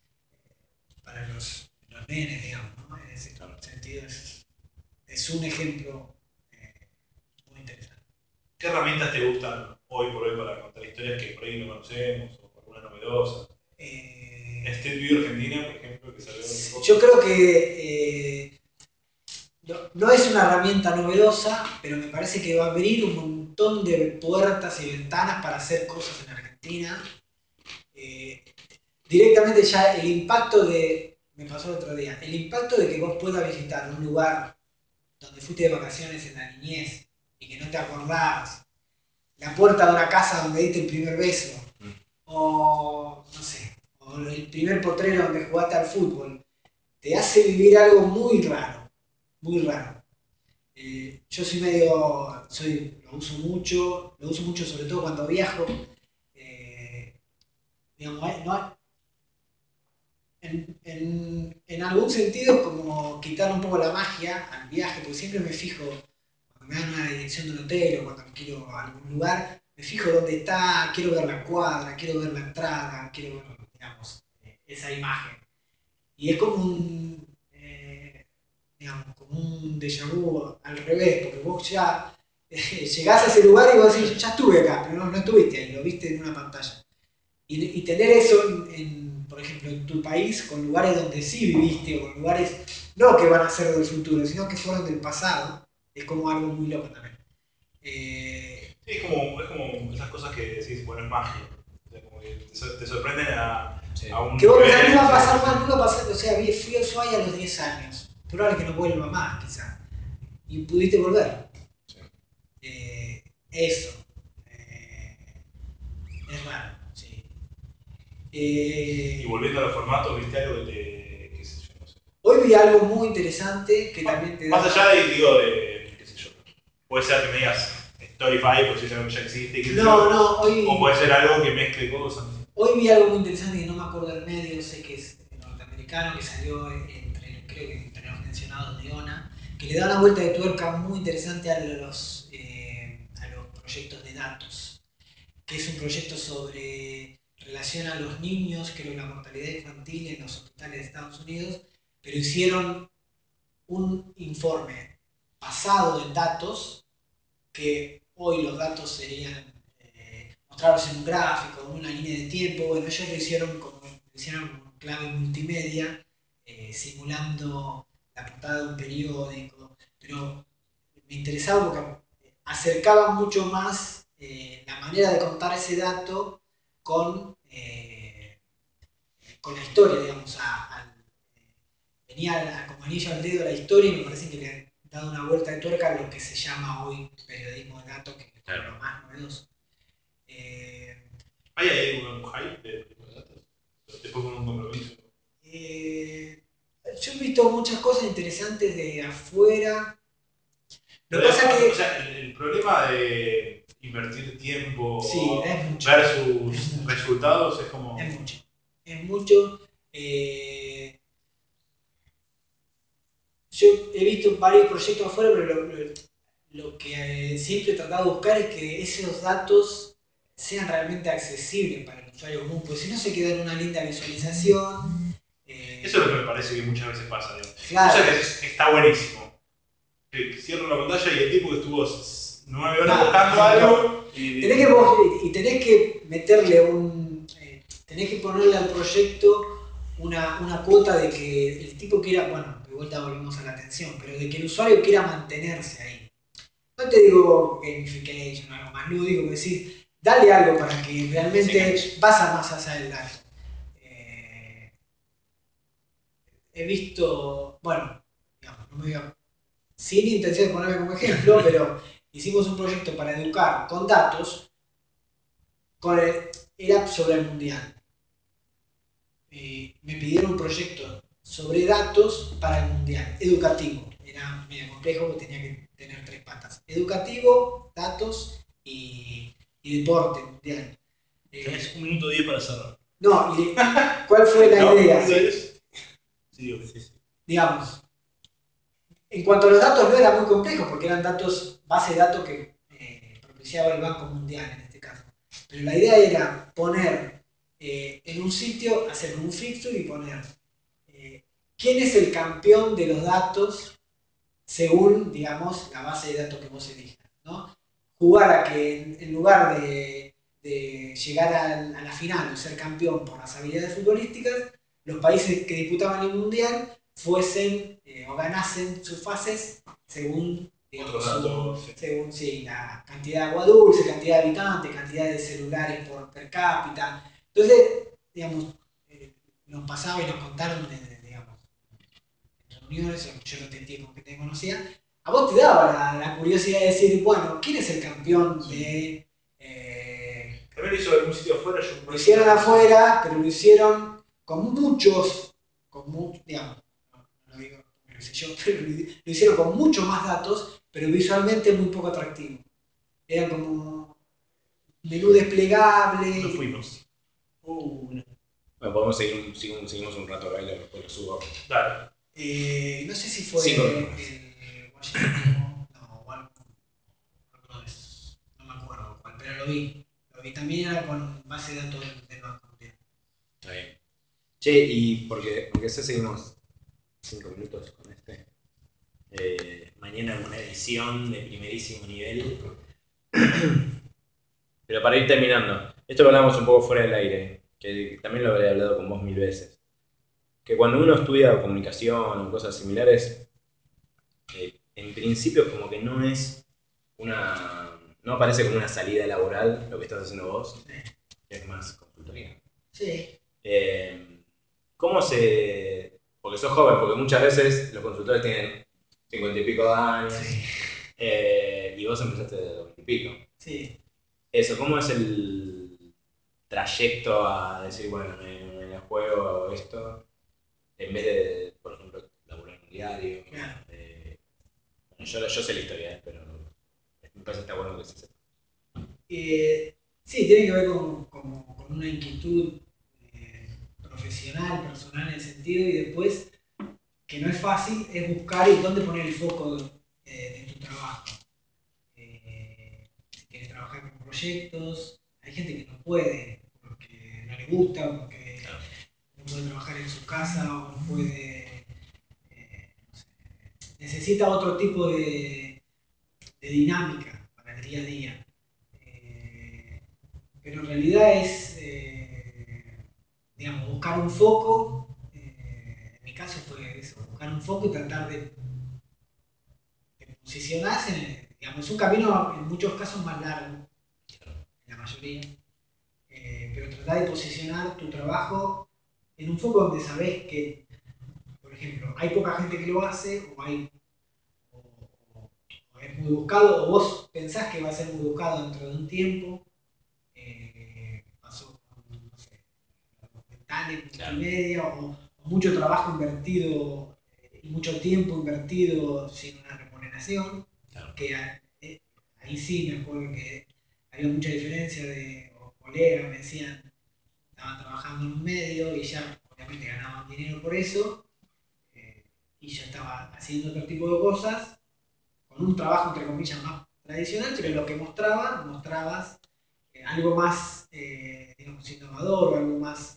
para los nenes, digamos, ¿no? En ese sentido es un ejemplo muy interesante. ¿Qué herramientas te gustan hoy por hoy para contar historias que por ahí no conocemos o alguna novedosa? Street View Argentina, por ejemplo, que salió hace poco. Yo creo que no es una herramienta novedosa, pero me parece que va a abrir un montón de puertas y ventanas para hacer cosas en Argentina. Directamente ya el impacto me pasó el otro día, el impacto de que vos puedas visitar un lugar donde fuiste de vacaciones en la niñez y que no te acordabas, la puerta de una casa donde diste el primer beso, o no sé, o el primer potrero donde jugaste al fútbol, te hace vivir algo muy raro, muy raro. Yo lo uso mucho sobre todo cuando viajo. Digamos, no, en algún sentido es como quitar un poco la magia al viaje, porque siempre me fijo, cuando me dan una dirección de un hotel o cuando quiero a algún lugar, me fijo dónde está, quiero ver la cuadra, quiero ver la entrada, quiero ver, digamos, esa imagen. Y es como como un déjà vu al revés, porque vos ya llegás a ese lugar y vos decís, ya estuve acá, pero no estuviste ahí, lo viste en una pantalla. Y tener eso, por ejemplo, en tu país, con lugares donde sí viviste, o con lugares no que van a ser del futuro, sino que fueron del pasado, es como algo muy loco también. Sí, es como esas cosas que decís, bueno, es magia. O sea, como que te sorprenden a un... Que vos pensás, no va a pasar más, no va a pasar, o sea, fui a Ushuaia a los 10 años, probable que no vuelva más, quizás. Y pudiste volver. Sí. Eso. Es raro, sí. Y volviendo a los formatos, ¿viste algo que te... qué sé yo, no sé? Hoy vi algo muy interesante que también te da... Más allá de qué sé yo, puede ser que me digas Storyfy, porque es algo que ya existe, qué sé yo. Hoy... O puede ser algo que mezcle cosas. Hoy vi algo muy interesante que no me acuerdo del medio, sé que es norteamericano, que salió creo que entre los mencionados de ONA, que le da una vuelta de tuerca muy interesante a los proyectos de datos, que es un proyecto sobre relación a los niños, creo, la mortalidad infantil en los hospitales de Estados Unidos, pero hicieron un informe basado en datos, que hoy los datos serían mostrarlos en un gráfico, en una línea de tiempo. Bueno, ellos lo hicieron con clave multimedia, simulando la portada de un periódico, pero me interesaba porque acercaba mucho más la manera de contar ese dato con la historia, digamos, venía como anillo al dedo la historia y me parece que le han dado una vuelta de tuerca a lo que se llama hoy periodismo de datos, que es lo más novedoso. ¿Hay ahí un hype de datos? Después con un compromiso. yo he visto muchas cosas interesantes de afuera. Lo que Pero pasa que... o sea, el problema de invertir tiempo Sí, es mucho. versus resultados es como... Es mucho. Es mucho. Yo he visto varios proyectos afuera, pero lo que siempre he tratado de buscar es que esos datos sean realmente accesibles para el usuario común, porque si no se queda en una linda visualización. Eso es lo que me parece que muchas veces pasa. Digamos. Claro. O sea, que está buenísimo. Cierro la pantalla y el tipo que estuvo 9 horas buscando algo y tenés que meterle tenés que ponerle al proyecto una cuota de que el tipo quiera, bueno, de vuelta volvemos a la atención, pero de que el usuario quiera mantenerse ahí. No te digo gamification, algo más lúdico, que decir, dale algo para que realmente pasa más allá del dato. He visto, bueno, digamos, no me voy a, sin intención de ponerme como ejemplo, pero hicimos un proyecto para educar con datos, era sobre el mundial. Me pidieron un proyecto sobre datos para el mundial, educativo. Era medio complejo porque tenía que tener 3 patas. Educativo, datos y deporte mundial. Tenés 1 minuto 10 para cerrar. No, ¿cuál fue la idea? Sí. Digamos, en cuanto a los datos no era muy complejo porque eran datos, base de datos que propiciaba el Banco Mundial en este caso. Pero la idea era poner en un sitio, hacer un fixture y poner quién es el campeón de los datos según, digamos, la base de datos que vos elijas, ¿no? Jugar a que en lugar de llegar a la final o ser campeón por las habilidades futbolísticas, los países que disputaban el mundial fuesen o ganasen sus fases según, digamos, según la cantidad de agua dulce, cantidad de habitantes, cantidad de celulares por per cápita. Entonces, digamos, nos pasaba y nos contaron digamos, en reuniones, yo lo entendí como que te conocía, a vos te daba la curiosidad de decir, bueno, ¿quién es el campeón de... También lo hizo en algún sitio afuera. Lo hicieron afuera, pero lo hicieron con muchos, digamos, no lo digo porque lo hice yo, pero lo hicieron con muchos más datos, pero visualmente muy poco atractivo. Era como menú desplegable. Nos fuimos. Bueno, podemos seguimos un rato acá y después lo subo. Dale. No sé si fue Washington, no me acuerdo cuál, pero lo vi. También era con base de datos del Banco Mundial. Está bien. Che, y aunque sé seguimos 5 minutos con este. Mañana una edición de primerísimo nivel. Pero para ir terminando, esto lo hablamos un poco fuera del aire, que también lo habré hablado con vos 1000 veces. Que cuando uno estudia comunicación o cosas similares, en principio como que no aparece como una salida laboral lo que estás haciendo vos, es más consultoría. Sí. Porque sos joven, porque muchas veces los consultores tienen 50 y pico de años, Sí. Y vos empezaste de 20 y pico. Sí. Eso, ¿cómo es el trayecto a decir, bueno, me la juego, hago esto, en vez de, por ejemplo, laburar en un diario? Claro. Yo sé la historia, pero me parece que está bueno que se sepa. Sí, tiene que ver con una inquietud profesional, personal en el sentido, y después, que no es fácil, es buscar y dónde poner el foco de tu trabajo. Si quieres trabajar con proyectos, hay gente que no puede, porque no le gusta, porque no puede trabajar en su casa o no puede, no sé, necesita otro tipo de dinámica para el día a día. Pero en realidad es, digamos, buscar un foco. En mi caso fue eso, buscar un foco y tratar de posicionarse. Digamos, es un camino en muchos casos más largo, en la mayoría, pero tratar de posicionar tu trabajo en un foco donde sabes que, por ejemplo, hay poca gente que lo hace, o es muy buscado, o vos pensás que va a ser muy buscado dentro de un tiempo. Pasó con, no sé, documentales, multimedia, o mucho trabajo invertido y mucho tiempo invertido sin una remuneración, Claro. que ahí sí me acuerdo que había mucha diferencia de colegas me decían, estaban trabajando en un medio y ya obviamente ganaban dinero por eso, y yo estaba haciendo otro tipo de cosas, con un trabajo entre comillas más tradicional, pero lo que mostrabas algo más, digamos, innovador o algo más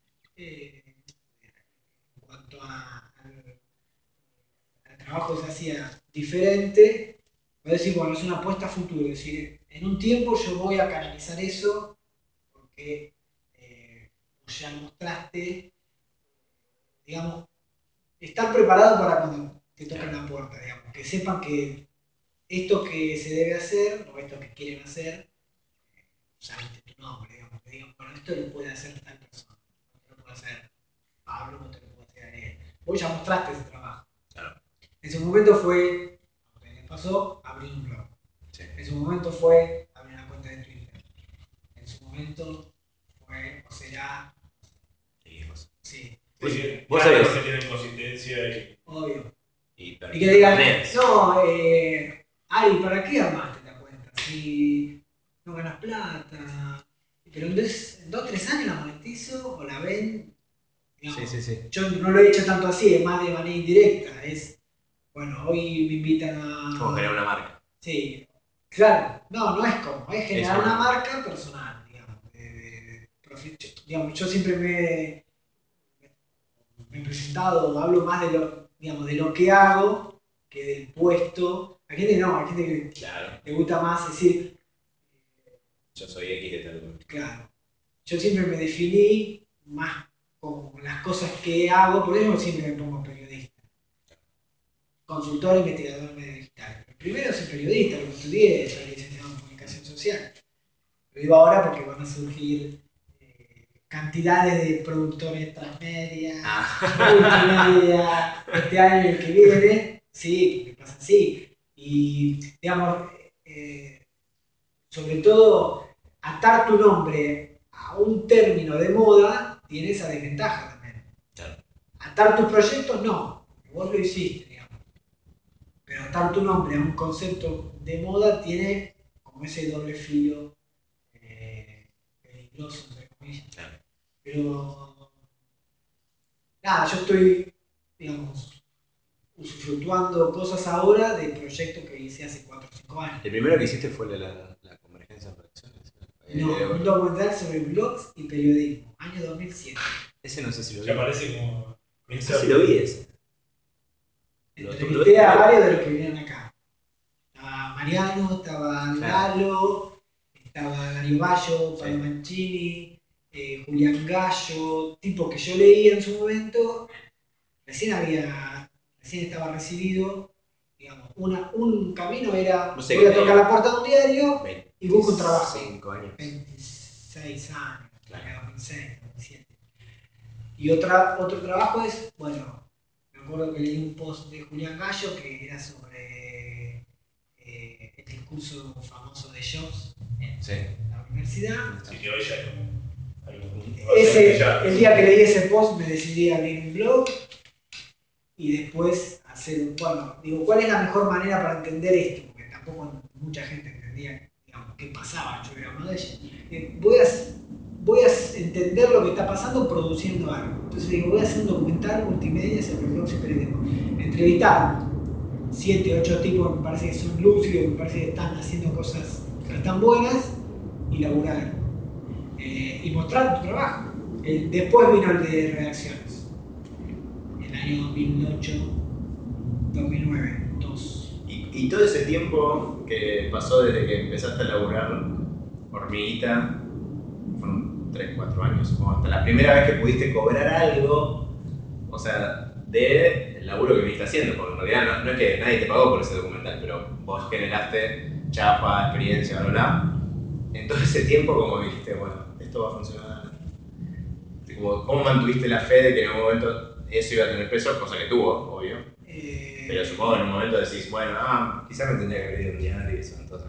en cuanto al trabajo que se hacía diferente. Puedo decir, bueno, es una apuesta a futuro, es decir, en un tiempo yo voy a canalizar eso porque vos ya mostraste, digamos, estar preparado para cuando te toquen la puerta, digamos, que sepan que esto que se debe hacer o esto que quieren hacer, usaste tu nombre, digamos, que digan, bueno, esto lo puede hacer tal persona, esto lo puede hacer Pablo, esto lo puede hacer Ariel. Vos ya mostraste ese trabajo. Claro. En su momento fue, como te pasó, abrir un blog. Sí. En su momento fue abrir una cuenta de Twitter. En su momento fue, o será, sí. Vos sabés. Que tienen consistencia y... Obvio. Y que digan, no, Ari, ¿para qué armaste la cuenta? Si no ganas plata. Pero en 2 o 3 años la monetizo o la ven. Digamos, Sí. yo no lo he hecho tanto así, es más de manera indirecta. Es, bueno, hoy me invitan a. Como generar una marca. Sí, claro. No es como, es generar Eso. una marca personal, digamos. Digamos, yo siempre me he presentado, hablo más de lo, digamos, de lo que hago que del puesto. Hay gente que no, hay gente que Claro. le gusta más decir, Yo soy X de tal. claro, yo siempre me definí más como las cosas que hago, por eso siempre me pongo periodista. Consultor, investigador en medios digitales. Primero soy periodista, lo que estudié, soy licenciado en comunicación social. Lo digo ahora porque van a surgir cantidades de productores transmedia, multimedia, este año y el que viene, sí, porque pasa así. Y, digamos, sobre todo, atar tu nombre a un término de moda tiene esa desventaja también. Claro. Atar tus proyectos no, porque vos lo hiciste, digamos. Pero atar tu nombre a un concepto de moda tiene como ese doble filo peligroso, entre comillas. Claro. Pero nada, yo estoy, digamos, usufructuando cosas ahora de proyectos que hice hace 4 o 5 años. El primero que hiciste fue la convergencia de producciones. No, un documental sobre blogs y periodismo, año 2007. Ese no sé si lo vi. Ya parece como... No sé si lo vi ese. Entrevisté a varios de los que vinieron acá. Estaba Mariano, estaba Lalo, estaba Dario Bayo, Pablo Mancini, Julián Gallo, tipo que yo leía en su momento. Recién estaba recibido, digamos, un camino era, voy a tocar la puerta de un diario y busco un trabajo. 5 años. 26 años, Claro. 2006, 2007. Y otro trabajo es, bueno, me acuerdo que leí un post de Julián Gallo que era sobre el discurso famoso de Jobs en la universidad. Sí, que hoy ya es como... El día que leí ese post me decidí a abrir un blog y después hacer, bueno, digo, ¿cuál es la mejor manera para entender esto? Porque tampoco mucha gente entendía, digamos, qué pasaba, yo era uno de ellos. Voy a entender lo que está pasando produciendo algo. Entonces digo, voy a hacer un documental multimedia sobre blogs y periodismo. Entrevistar 7, 8 tipos que me parece que son lúcidos, me parece que están haciendo cosas que están buenas y laburar. Y mostrar tu trabajo. Después vino el de redacciones. El año 2008, 2009, 2. Y todo ese tiempo que pasó desde que empezaste a laburar hormiguita, fueron 3, 4 años, supongo, hasta la primera vez que pudiste cobrar algo, o sea, del laburo que viniste haciendo, porque en realidad no es que nadie te pagó por ese documental, pero vos generaste chapa, experiencia, bla, bla. En todo ese tiempo, como dijiste, bueno, esto va a funcionar. ¿Cómo mantuviste la fe de que en un momento eso iba a tener peso? Cosa que tuvo, obvio. Pero supongo que en un momento decís, bueno, quizás me tendría que haber ido a un diario y eso, entonces...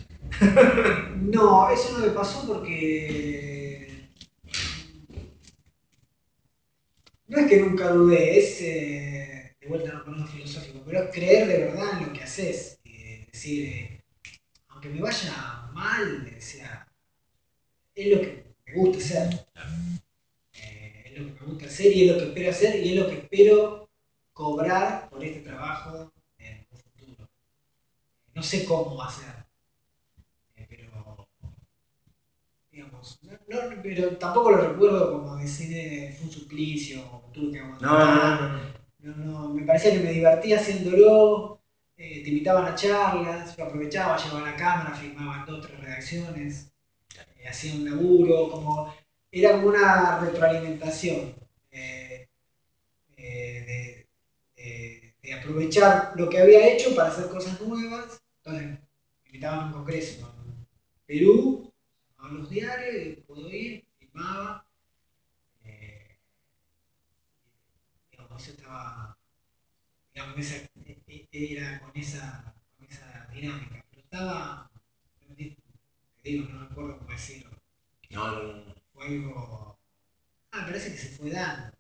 No, eso no me pasó porque... no es que nunca dudé, es, de vuelta no ponerlo filosófico, pero es creer de verdad en lo que haces. Decir, aunque me vaya mal, decía, es lo que me gusta hacer. Es lo que me gusta hacer y es lo que espero hacer y es lo que espero cobrar por este trabajo en un futuro. No sé cómo va a ser, pero digamos, pero tampoco lo recuerdo como decir fue un suplicio, tuve que aguantar. No, me parecía que me divertía haciéndolo, te invitaban a charlas, yo aprovechaba, llevaba la cámara, filmaba 2 o 3 redacciones, hacía un laburo, era como una retroalimentación de aprovechar lo que había hecho para hacer cosas nuevas. Entonces, me invitaban a un congreso en Perú, a los diarios, y puedo ir, filmaba. Digamos, eso estaba, digamos, era con esa dinámica, pero estaba, te digo, no recuerdo cómo decirlo. No. Fue algo, parece que se fue dando.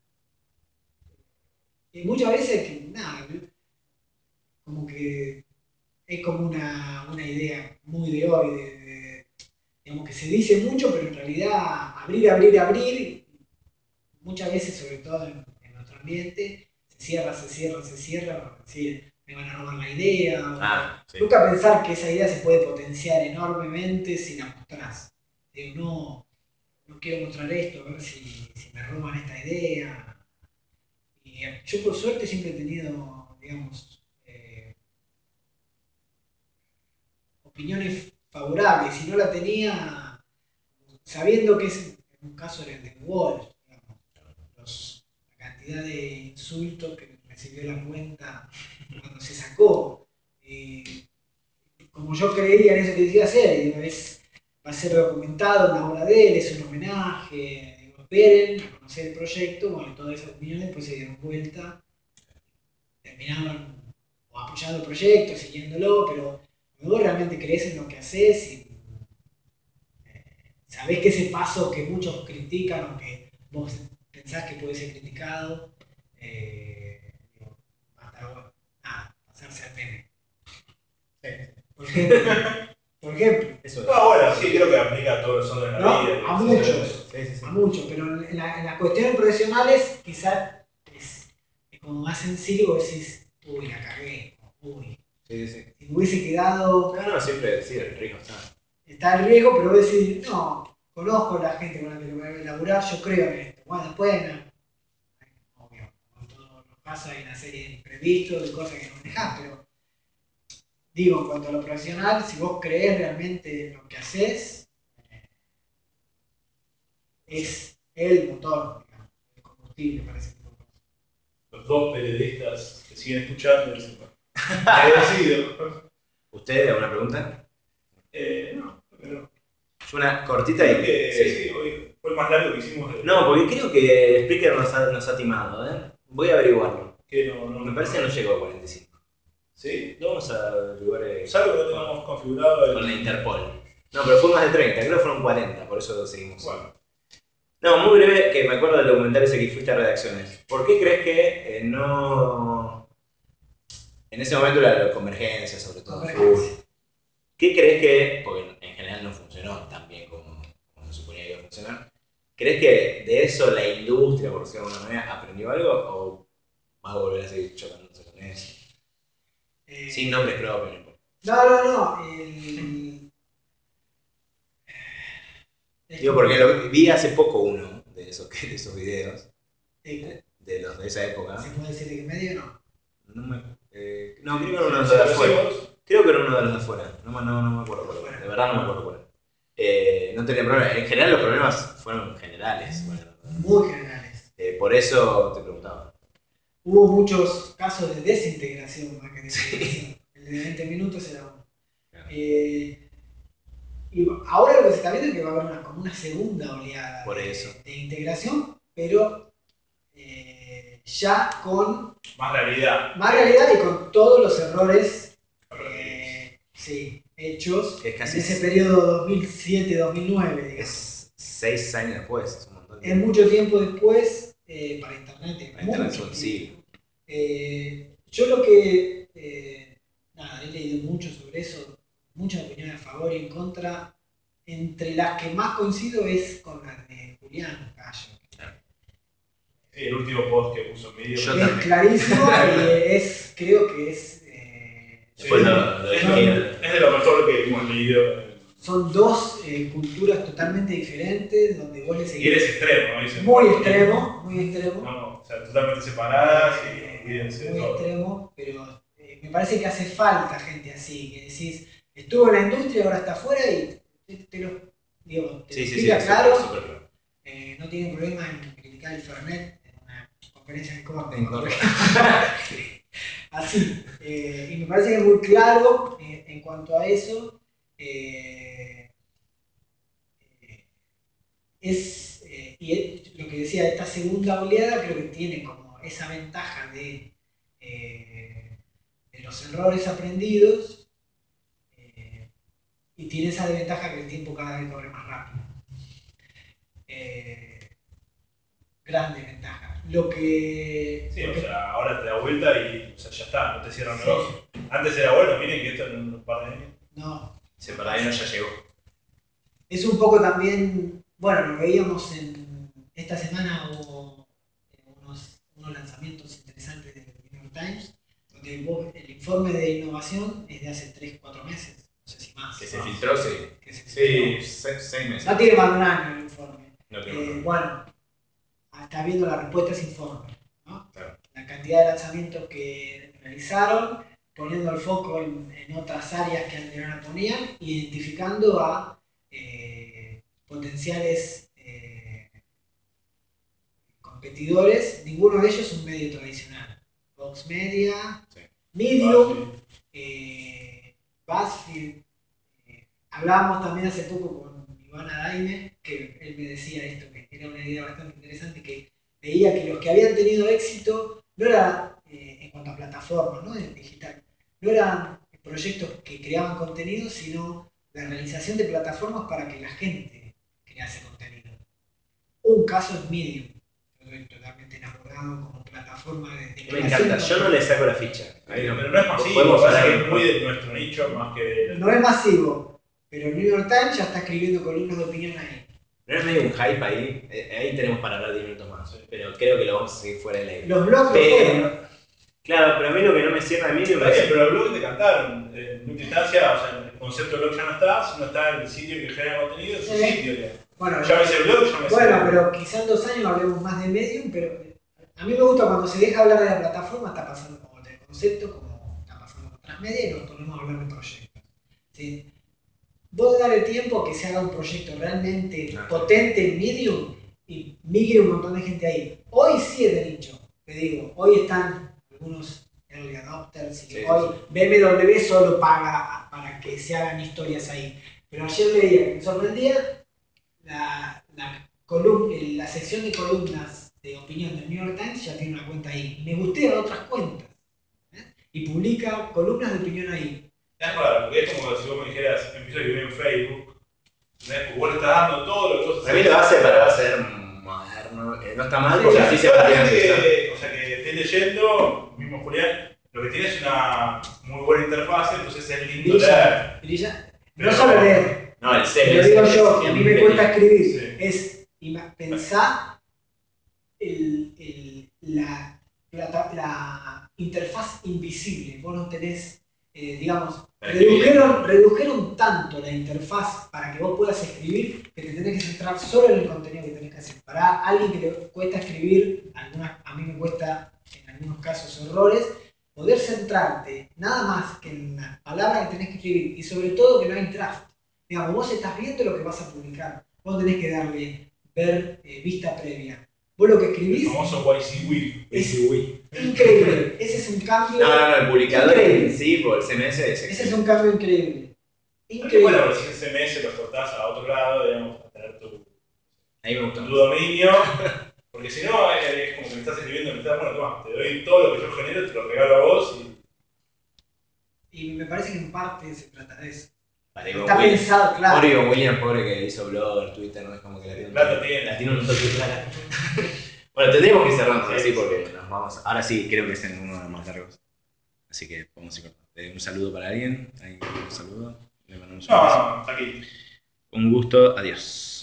Y muchas veces que, nada, como que es como una idea muy de hoy, digamos que se dice mucho, pero en realidad abrir, muchas veces, sobre todo en nuestro ambiente, se cierra, decir, me van a robar la idea. Sí. Nunca pensar que esa idea se puede potenciar enormemente si la mostrás. Digo, no quiero mostrar esto, a ver si me roban esta idea. Y yo por suerte siempre he tenido, digamos, opiniones favorables. Si no la tenía, sabiendo que en un caso era el de Wall, digamos, la cantidad de insultos que recibió la cuenta cuando se sacó. Como yo creía en eso que decía hacer, y va a ser documentado en la obra de él, es un homenaje, digo, esperen a conocer el proyecto, bueno, todas esas opiniones después se dieron vuelta, terminaron o apoyando el proyecto, siguiéndolo, pero vos realmente crees en lo que haces y sabés que ese paso que muchos critican o que vos pensás que puede ser criticado, va a estar bueno, pasarse al meme. Por ejemplo. Eso es. Bueno, sí, creo que aplica a todos los órdenes de la vida. A muchos, a muchos, pero en las cuestiones profesionales quizás es como más sencillo, vos decís, uy, la cagué, uy. Sí. Si me hubiese quedado... No, siempre sí, el riesgo está. Está el riesgo, pero vos decís, no, conozco a la gente con la que voy a laburar, yo creo en esto. Bueno, después, obvio, en todos los casos hay una serie de imprevistos, de cosas que no manejás, pero digo, en cuanto a lo profesional, si vos creés realmente en lo que haces, es el motor, digamos, el combustible para ese tipo de cosas. Los 2 periodistas que siguen escuchando dicen, agradecido. ¿Usted alguna pregunta? No, pero... Una cortita y... Sí, hoy fue el más largo que hicimos. No, porque creo que el Spreaker nos ha timado, ¿eh? Voy a averiguarlo. Que Me parece que no llegó a 45. ¿Sí? Lo vamos a averiguar. Salvo que no tengamos configurado con la Interpol. No, pero fue más de 30, creo que fueron 40, por eso seguimos. Bueno. No, muy breve, que me acuerdo del documental ese que fuiste a redacciones. ¿Por qué crees que no... En ese momento la convergencia, sobre todo, ¿qué crees que, porque en general no funcionó tan bien como se suponía que iba a funcionar, ¿crees que de eso la industria, por decirlo de alguna manera, aprendió algo o va a volver a seguir chocándose con eso? Sin nombres propios. No. Digo, porque vi hace poco uno de esos videos, de los de esa época. ¿Se puede decir de qué medio no? No, creo que era uno de los de afuera. Creo que era uno de los de afuera. No me acuerdo cuál. De verdad no me acuerdo cuál. No tenía problema. En general los problemas fueron generales. Muy generales. Por eso te preguntaba. Hubo muchos casos de desintegración más que de integración. El de 20 minutos era uno. Y ahora lo que se está viendo es que va a haber como una segunda oleada de integración, pero ya con más realidad y con todos los errores hechos en ese periodo 2007-2009. Es 6 años después, es un montón. Es mucho tiempo después, para internet. Para internet son sí. Yo lo que, nada, he leído mucho sobre eso, muchas opiniones a favor y en contra. Entre las que más coincido es con las de Julián Gallo. Sí, el último post que puso en vídeo. Yo Es también. clarísimo y creo que es... Después lo dijeron. Es de lo mejor que hemos leído. Son dos culturas totalmente diferentes donde vos le Y seguís. eres extremo, ¿no? Dicen, Muy extremo, muy extremo. No, o sea, totalmente separadas y olvídense de Muy todo. extremo, pero me parece que hace falta gente así, que decís, estuvo en la industria, ahora está afuera y te lo explica claro. Súper claro. No tiene problema en criticar el Fernet en una conferencia de corte. En corte. Así. Y me parece que es muy claro en cuanto a eso. Lo que decía, esta segunda oleada creo que tiene como esa ventaja de los errores aprendidos y tiene esa desventaja que el tiempo cada vez corre más rápido. Grande ventaja. Lo que... Sí, o sea, ahora te da vuelta y o sea, ya está, no te cierran el negocio. Antes era bueno, miren que esto en un par de años. No. Ese paradero ya llegó. Es un poco también, bueno, lo veíamos esta semana hubo unos lanzamientos interesantes del New York Times, donde el informe de innovación es de hace 3-4 meses, no sé si más. Que se filtró, sí. Que se Sí, filtró. 6 meses. No tiene más de un año el informe. No tengo Bueno, está viendo la respuesta a ese informe, ¿no? Claro. La cantidad de lanzamientos que realizaron, poniendo el foco en otras áreas que antes no la ponían, identificando a potenciales competidores, ninguno de ellos un medio tradicional. Vox Media, Sí. Medium, BuzzFeed. Hablábamos también hace poco con Iván Adaime, que él me decía esto, que era una idea bastante interesante, que veía que los que habían tenido éxito no era en cuanto a plataformas, ¿no? En digital, no eran proyectos que creaban contenido, sino la realización de plataformas para que la gente crease contenido. Un caso es Medium. Yo estoy totalmente enamorado como plataforma de Me encanta, yo no le saco la ficha. Ahí no. Pero no es masivo, Podemos pasa hablar que es muy de nuestro nicho más que de... No es masivo, pero el New York Times ya está escribiendo columnas de opinión ahí. No es medio un hype ahí. Ahí tenemos para hablar 10 minutos más. Pero creo que lo vamos a seguir fuera del aire. Los blogs lo fueron. Pero, claro, pero a mí lo que no me cierra a mí me Está parece. bien, pero los blogs te cantaron. En última instancia, o sea, el concepto de blog ya no está, sino está en el sitio que genera contenido, en su Sí. sitio ya. Bueno, Ya ves el blog, ya me bueno, pero quizá en 2 años hablemos más de Medium, pero a mí me gusta cuando se deja hablar de la plataforma, está pasando como del concepto, como está pasando con Transmedia, y nos ponemos a hablar de proyectos. ¿Sí? Vos dale tiempo a que se haga un proyecto realmente potente en Medium y migre un montón de gente ahí. Hoy sí es de nicho, te digo, hoy están algunos early adopters y Sí, hoy BMW solo paga para que se hagan historias ahí. Pero ayer leía que me sorprendía la sección de columnas de opinión del New York Times ya tiene una cuenta ahí. Me gustean otras cuentas. Y publica columnas de opinión ahí. Es raro, porque es como si vos me dijeras, empiezo a escribir en Facebook, porque vos le estás dando todo lo que vos Para mí lo hace para ser moderno, que no está mal porque o sea, así se toda la mantiene. gente o sea, que esté leyendo, mismo Julián, lo que tiene es una muy buena interfaz, entonces es lindo leer. Brilla. No Pero- solo leer, No, el te ser lo es- digo es yo, que a mí me increíble. cuesta escribir, Sí. es pensar la interfaz invisible. Vos no tenés, digamos, Para escribir. redujeron tanto la interfaz para que vos puedas escribir que te tenés que centrar solo en el contenido que tenés que hacer. Para alguien que le cuesta escribir, a mí me cuesta en algunos casos horrores, poder centrarte nada más que en la palabra que tenés que escribir y sobre todo que no hay draft. Digamos, vos estás viendo lo que vas a publicar, vos tenés que darle ver vista previa. Vos lo que El escribís famoso YC es Uy. increíble. Ese es un cambio. No, el publicador Increíble. en sí, por el CMS es Ese es un cambio increíble. Porque bueno, pero si en CMS los cortás a otro lado, digamos, a tener tu Ahí me gusta. dominio, porque si no, es como que me estás escribiendo, me estás, bueno, toma, te doy todo lo que yo genero, te lo regalo a vos y... Y me parece que en parte se trata de eso. Vale, Está pensado, claro. Pobre con William, pobre que hizo blog, Twitter, no es como que la tiene, Plata tiene. la tiene un toque clara. Bueno, tendríamos que ir cerrando Sí, así sí. porque nos vamos. Ahora sí, creo que es uno de los más largos. Así que podemos ir cortando. Un saludo para alguien. Ahí un saludo. Le mandamos un beso. No, aquí. Un gusto. Adiós.